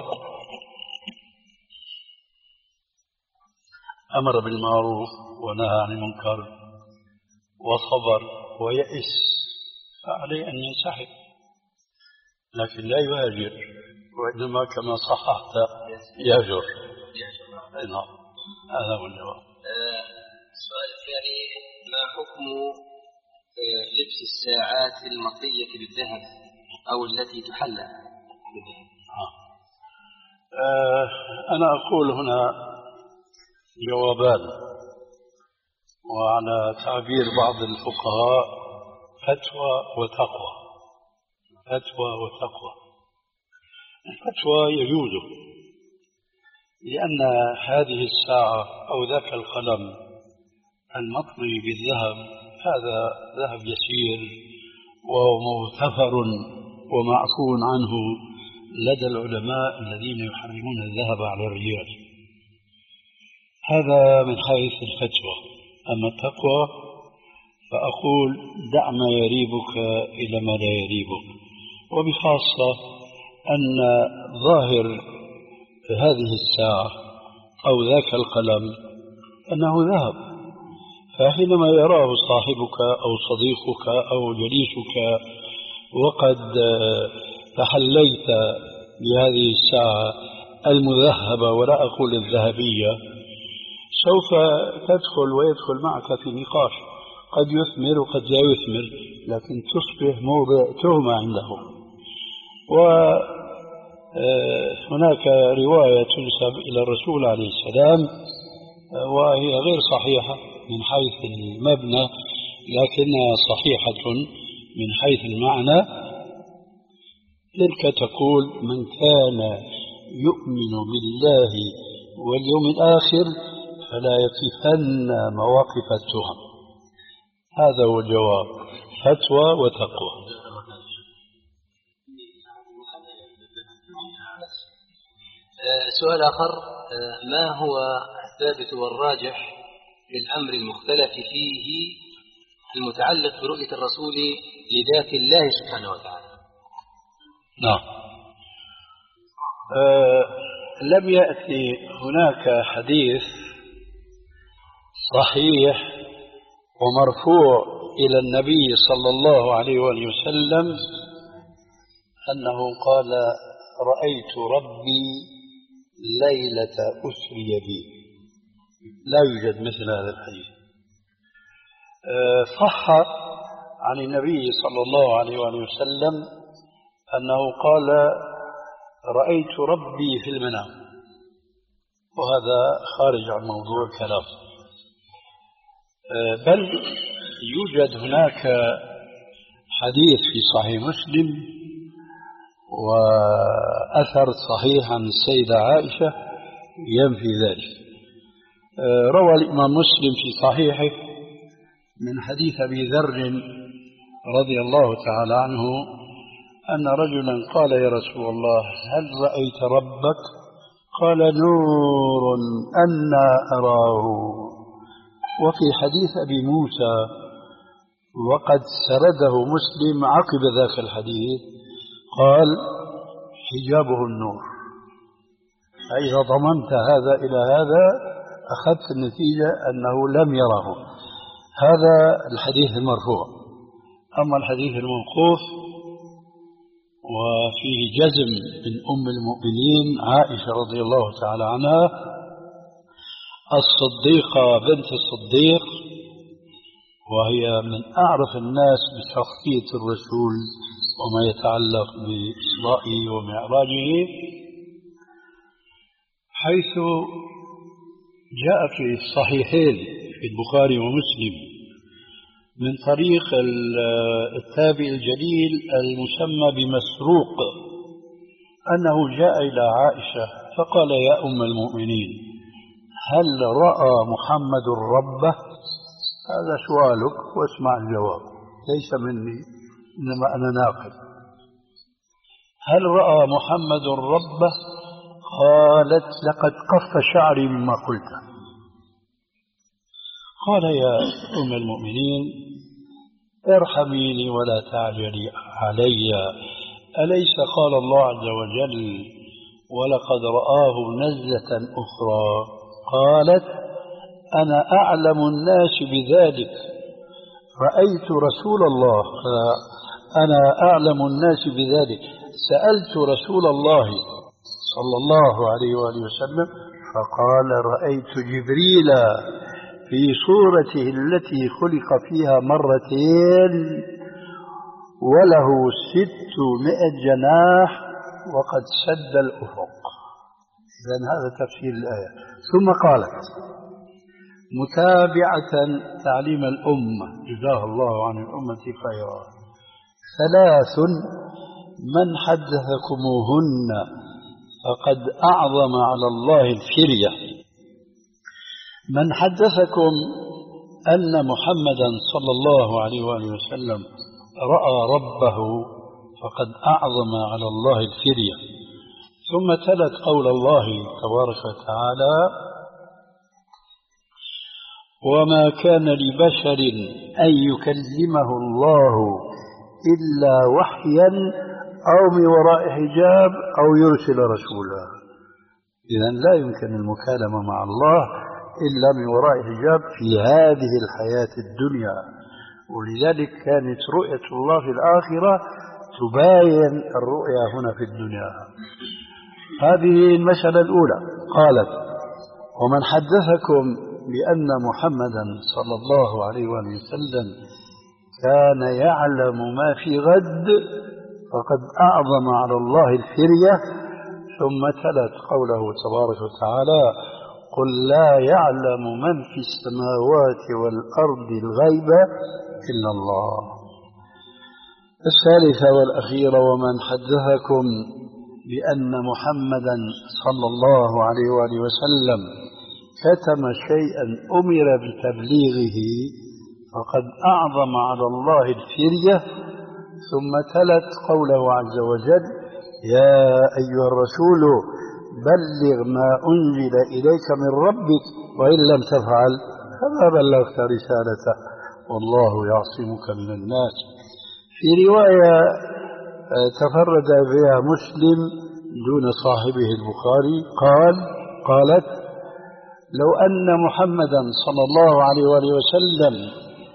أمر بالمعروف ونهى عن المنكر وصبر ويئس فعليه أن ينسحب، لكن لا يهاجر، وإنما كما صححت يهجر. نعم، هذا هو الجواب. السؤال الثاني: ما حكم لبس الساعات المطية بالذهب أو التي تحلى بالذهب؟ آه أنا أقول هنا جوابان، وعلى تعبير بعض الفقهاء فتوى وتقوى. فتوى وتقوى. الفتوى يجوز، لأن هذه الساعة أو ذاك القلم المطلي بالذهب هذا ذهب يسير ومغتفر ومعفو عنه لدى العلماء الذين يحرمون الذهب على الرجال. هذا من حيث الفتوى. أما التقوى فأقول دع ما يريبك إلى ما لا يريبك، وبخاصة أن ظاهر هذه الساعة أو ذاك القلم أنه ذهب، فحينما يراه صاحبك أو صديقك أو جليسك وقد تحليت بهذه الساعة المذهبة ولا أقول الذهبية، سوف تدخل ويدخل معك في نقاش قد يثمر وقد لا يثمر، لكن تصبح موضع تهمة عندهم. وهناك رواية تنسب إلى الرسول عليه السلام وهي غير صحيحة من حيث المبنى لكنها صحيحة من حيث المعنى، تلك تقول: من كان يؤمن بالله واليوم الآخر فلا يقفن مواقف التهم. هذا هو الجواب، فتوى وتقوى. سؤال آخر: ما هو الثابت والراجح في الأمر المختلف فيه المتعلق برؤية الرسول لذات الله سبحانه وتعالى؟ نعم. أه لم يأتي هناك حديث صحيح ومرفوع إلى النبي صلى الله عليه وآله وسلم أنه قال رأيت ربي ليلة أسري بي. لا يوجد مثل هذا الحديث. صح عن النبي صلى الله عليه وآله وسلم أنه قال رأيت ربي في المنام، وهذا خارج عن موضوع الكلام. بل يوجد هناك حديث في صحيح مسلم وأثر صحيح عن السيدة عائشة ينفي ذلك. روى الإمام مسلم في صحيحه من حديث أبي ذر رضي الله تعالى عنه أن رجلا قال يا رسول الله هل رأيت ربك؟ قال نور أنا أراه. وفي حديث أبي موسى وقد سرده مسلم عقب ذاك الحديث قال حجابه النور. فإذا ضمنت هذا إلى هذا أخذت النتيجة أنه لم يره. هذا الحديث المرفوع. أما الحديث الموقوف وفيه جزم من أم المؤمنين عائشة رضي الله تعالى عنها الصديقة بنت الصديق، وهي من أعرف الناس بشخصية الرسول وما يتعلق بإسرائه ومعراجه، حيث جاء في الصحيحين في البخاري ومسلم من طريق التابع الجليل المسمى بمسروق أنه جاء إلى عائشة فقال يا أم المؤمنين هل رأى محمد ربه؟ هذا سؤالك واسمع الجواب، ليس مني إنما أنا ناقل. هل رأى محمد ربه؟ قالت لقد قف شعري مما قلت. قال يا أم المؤمنين ارحميني ولا تعجلي علي، أليس قال الله عز وجل ولقد رآه نزلة أخرى؟ قالت أنا أعلم الناس بذلك، رأيت رسول الله، أنا أعلم الناس بذلك، سألت رسول الله صلى الله عليه وآله وسلم فقال رأيت جبريل في صورته التي خلق فيها مرتين وله ستمائة جناح وقد سد الأفق. إذن هذا تفسير الآية. ثم قالت متابعة تعليم الأمة جزاها الله عن الأمة خيرا ثلاث من حدثكموهن فقد أعظم على الله الفرية. من حدثكم أن محمدا صلى الله عليه وآله وسلم رأى ربه فقد أعظم على الله الفرية. ثم تلت قول الله تبارك وتعالى وما كان لبشر أن يكلمه الله إلا وحيا أو من وراء حجاب أو يرسل رسولا. إذن لا يمكن المكالمة مع الله إلا من وراء حجاب في هذه الحياة الدنيا، ولذلك كانت رؤية الله في الآخرة تباين الرؤيا هنا في الدنيا. هذه المسألة الأولى. قالت ومن حدثكم بأن محمدا صلى الله عليه وآله وسلم كان يعلم ما في غد فقد أعظم على الله الفرية. ثم تلت قوله تبارك وتعالى قل لا يعلم من في السماوات والأرض الغيب إلا الله. الثالثة والأخيرة ومن حدثكم بأن محمدا صلى الله عليه وآله وسلم كتم شيئا أمر بتبليغه فقد أعظم على الله الفرية. ثم تلت قوله عز وجل يا أيها الرسول بلغ ما أنزل إليك من ربك وإن لم تفعل فما بلغت رسالته والله يعصمك من الناس. في رواية تفرد بها مسلم دون صاحبه البخاري قال قالت لو أن محمدا صلى الله عليه وآله وسلم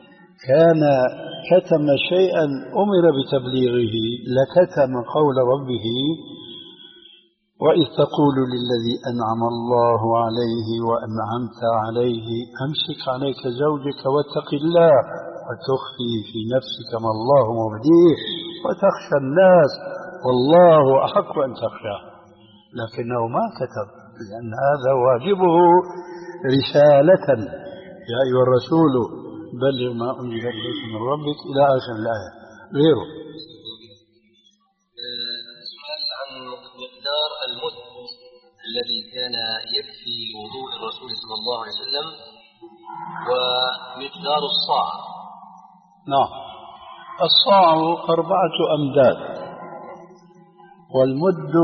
كان كتم شيئا أمر بتبليغه لكتم قول ربه وإذ تقول للذي أنعم الله عليه وأنعمت عليه أمسك عليك زوجك واتق الله وتخفي في نفسك ما الله مبديه وتخشى الناس والله أحق أن تخشاه، لكنه ما كتب لأن هذا واجبه رسالة يا أيها الرسول بلغ ما أنزل إليك من ربك إلى آخر الآية. غيره سؤال عن مقدار المد الذي كان يكفي وضوء الرسول صلى الله عليه وسلم ومقدار الصاع. نعم، الصاع أربعة أمداد، والمد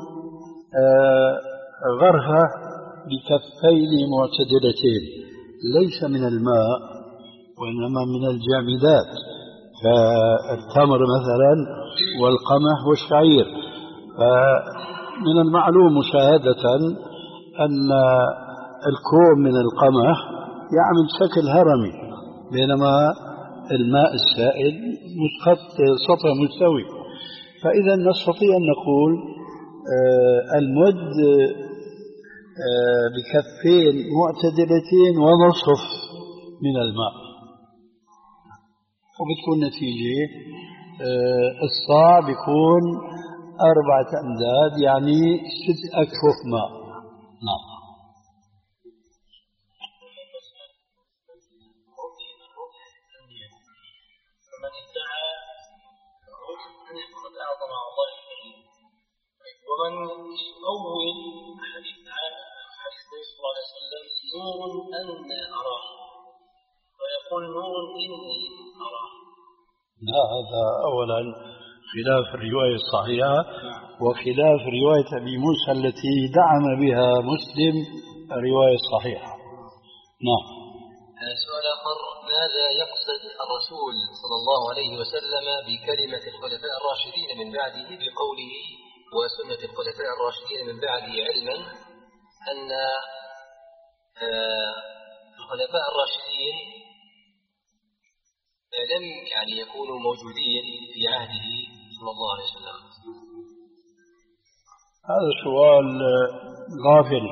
غرفة بكفين معتدلتين ليس من الماء وإنما من الجامدات كالتمر مثلا والقمح والشعير. فمن المعلوم مشاهدة أن الكوم من القمح يعمل شكل هرمي بينما الماء السائل سطح مستوي. فإذا نستطيع أن نقول المد بكفين معتدلتين ونصف من الماء، وبتكون نتيجة الصاع بيكون أربعة أمداد يعني ست أكفف ماء. نعم. ومن يؤول حديث حديث صلى الله عليه وسلم نور أن أراه ويقول نور إني أراه. لا، هذا أولا خلاف الرواية الصحيحة وخلاف رواية أبي موسى التي دعم بها مسلم الرواية الصحيحة. نعم. سؤال آخر، ماذا يقصد الرسول صلى الله عليه وسلم بكلمة الخلفاء الراشدين من بعده بقوله وسنة الخلفاء الراشدين من بعده، علما أن الخلفاء الراشدين لم يعني يكونوا موجودين في عهده صلى الله عليه وسلم؟ هذا سؤال غافل.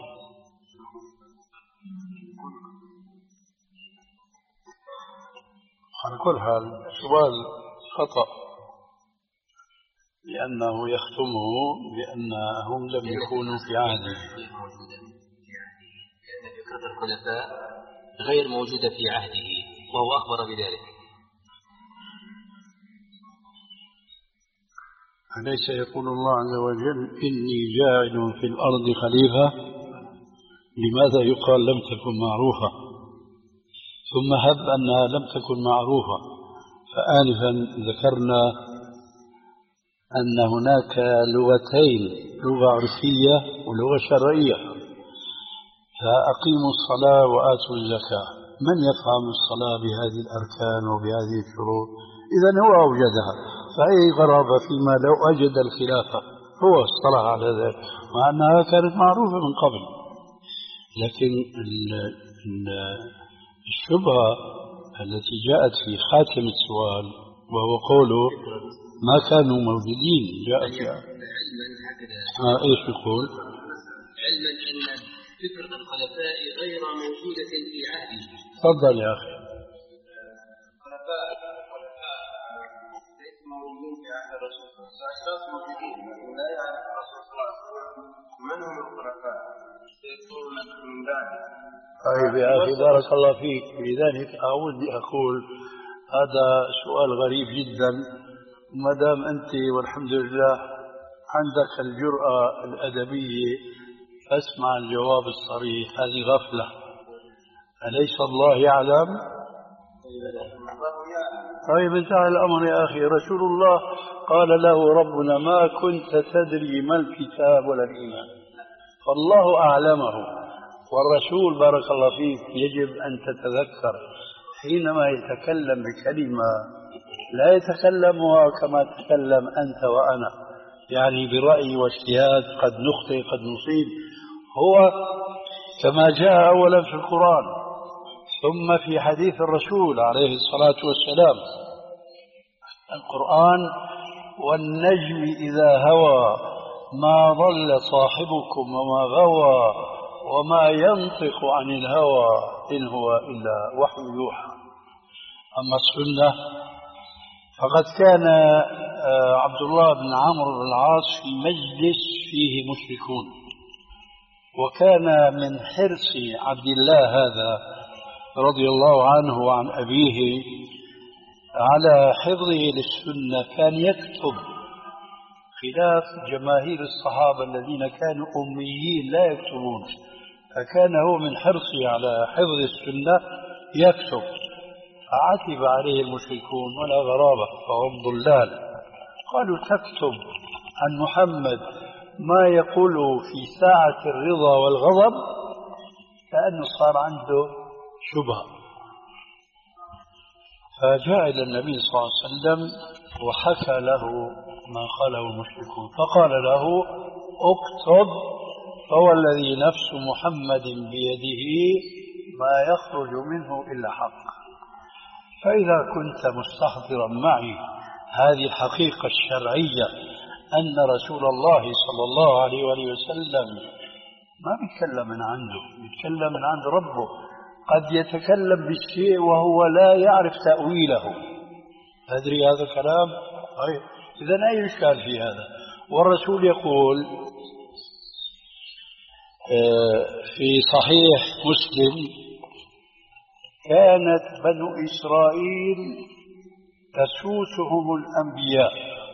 على كل حال سؤال خطأ، لأنه يختمه بأنهم لم يكونوا في عهده. لأن فكرة الخلفاء غير موجودة في عهده وهو أخبر بذلك. أليس يقول الله عز وجل إني جاعل في الأرض خليفة؟ لماذا يقال لم تكن معروفة؟ ثم هب أنها لم تكن معروفة، فآنفا ذكرنا أن هناك لغتين، لغة عرفية ولغة شرعية. فأقيموا الصلاة وآتوا الزكاة، من يفهم الصلاة بهذه الأركان وبهذه الشروط؟ إذن هو أوجدها، فأي غرابة فيما لو أجد الخلافة هو اصطلح على ذلك مع أنها كانت معروفة من قبل. لكن الشبهة التي جاءت في خاتم السؤال وهو قوله ما كانوا موجودين جاءت علما هكذا. آه إيش يقول؟ علما أن فكرة الخلفاء غير موجودة في عهده. تفضل يا أخي. الخلفاء الخلفاء ليسوا موجودين في عهد الرسول صلى الله عليه وسلم، أشخاص موجودين لا يعرف الرسول صلى الله عليه وسلم من هم الخلفاء سيكونون من بعده. طيب يا أخي بارك الله فيك. لذلك أعود أقول هذا سؤال غريب جدا، ما دام أنت والحمد لله عندك الجرأة الأدبية فاسمع الجواب الصريح. هذه غفلة. أليس الله يعلم؟ طيب انتهى الأمر يا أخي. رسول الله قال له ربنا ما كنت تدري ما الكتاب ولا الإيمان، فالله أعلمه. والرسول بارك الله فيك يجب أن تتذكر حينما يتكلم بكلمة لا يتكلمها كما تكلم أنت وأنا، يعني برأي واجتهاد، قد نخطئ قد نصيب. هو كما جاء أولا في القرآن ثم في حديث الرسول عليه الصلاة والسلام القرآن: والنجم إذا هوى ما ضل صاحبكم وما غوى وما ينطق عن الهوى إن هو إلا وحي يوحى. أما السنة فقد كان عبد الله بن عمرو بن العاص في مجلس فيه مشركون، وكان من حرص عبد الله هذا رضي الله عنه وعن أبيه على حفظه للسنة كان يكتب، خلاف جماهير الصحابة الذين كانوا أميين لا يكتبون، فكان هو من حرصه على حفظ السنة يكتب. فعتب عليه المشركون ولا غرابة، فهم ضلال. قالوا: تكتب عن محمد ما يقوله في ساعة الرضا والغضب، كأنه صار عنده شبهة. فجاء إلى النبي صلى الله عليه وسلم وحكى له ما قاله المشركون، فقال له: اكتب، فهو الذي نفس محمد بيده ما يخرج منه إلا حق. فإذا كنت مستحضرا معي هذه الحقيقة الشرعية أن رسول الله صلى الله عليه وآله وسلم ما بيتكلم من عنده، بيتكلم من عند ربه، قد يتكلم بالشيء وهو لا يعرف تأويله. أدري هذا الكلام؟ طيب، إذن أي إشكال في هذا؟ والرسول يقول في صحيح مسلم: كانت بنو إسرائيل تسوسهم الأنبياء،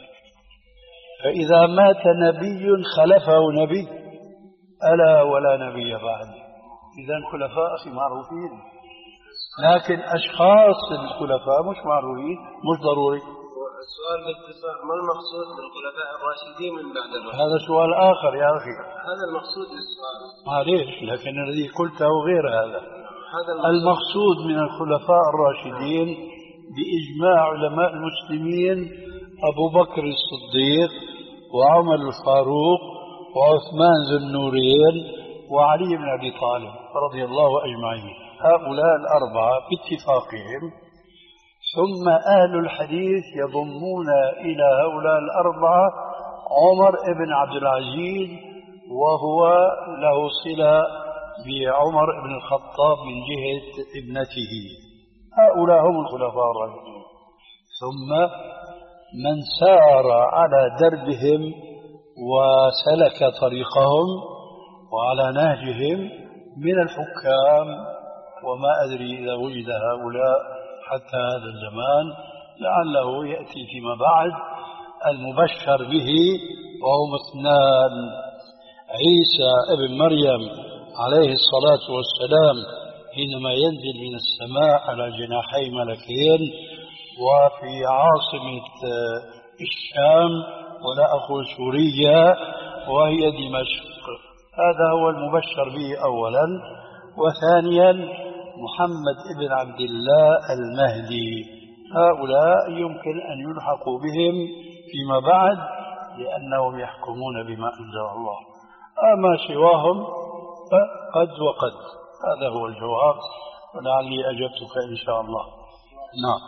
فإذا مات نبي خلفه نبي، ألا ولا نبي بعده. إذن خلفاء معروفين، لكن أشخاص الخلفاء مش معروفين، مش ضروري. السؤال باختصار: ما المقصود بالخلفاء الراشدين من بعد الرسول؟ هذا سؤال آخر يا أخي. هذا المقصود للسؤال. معليش، لكن الذي قلته غير هذا. هذا المقصود من الخلفاء الراشدين بإجماع علماء المسلمين أبو بكر الصديق وعمر الفاروق وعثمان ذو النورين وعلي بن أبي طالب رضي الله أجمعين، هؤلاء الأربعة باتفاقهم. ثم أهل الحديث يضمون إلى هؤلاء الأربعة عمر بن عبد العزيز، وهو له صلة بعمر بن الخطاب من جهة ابنته. هؤلاء هم الخلفاء الراشدون. ثم من سار على دربهم وسلك طريقهم وعلى نهجهم من الحكام، وما أدري إذا وجد هؤلاء حتى هذا الزمان، لعله يأتي فيما بعد المبشر به، وهم اثنان: عيسى ابن مريم عليه الصلاة والسلام حينما ينزل من السماء على جناحي ملكين وفي عاصمة الشام، ولا أقول سوريا، وهي دمشق. هذا هو المبشر به أولا. وثانيا محمد ابن عبد الله المهدي. هؤلاء يمكن أن يلحقوا بهم فيما بعد لأنهم يحكمون بما أنزل الله. أما سواهم قد وقد. هذا هو الجواب، ولعلي أجبتك إن شاء الله. نعم،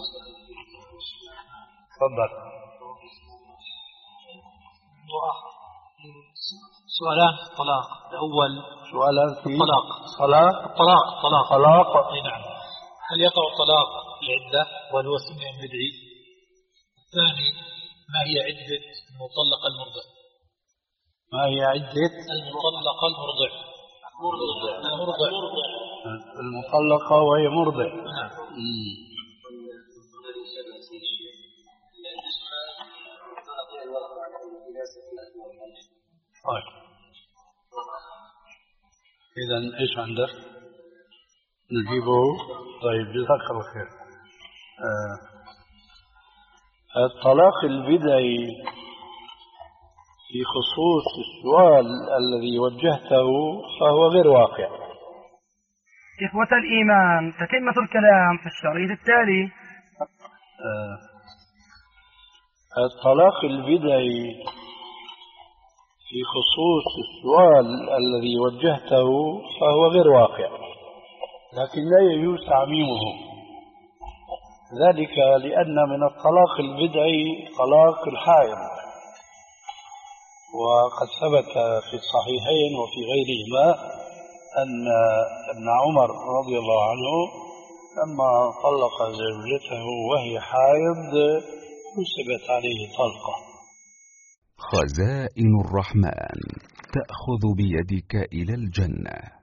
تفضل. سؤالان في الطلاق. الأول سؤالان في الطلاق. طلاق الطلاق طلاق طلاق أي نعم. هل يقع الطلاق العدة وهل هو سنة بدعي؟ الثاني: ما هي عدة المطلقة المرضع؟ ما هي عدة المطلقة المرضع؟ مرضع. المرضع. المطلقة وهي مرضع. نعم. طيب، إذن إيش عندك؟ نجيبه. طيب، جزاك الله خير. آه. الطلاق البدعي في خصوص السؤال الذي وجهته فهو غير واقع. إخوة الإيمان، تتمة الكلام في الشريط التالي. آه. الطلاق البدعي في خصوص السؤال الذي وجهته فهو غير واقع، لكن لا يجوز تعميمه، ذلك لأن من الطلاق البدعي طلاق الحائض، وقد ثبت في الصحيحين وفي غيرهما أن ابن عمر رضي الله عنه لما طلق زوجته وهي حائض نسبت عليه طلقة. خزائن الرحمن تأخذ بيدك إلى الجنة.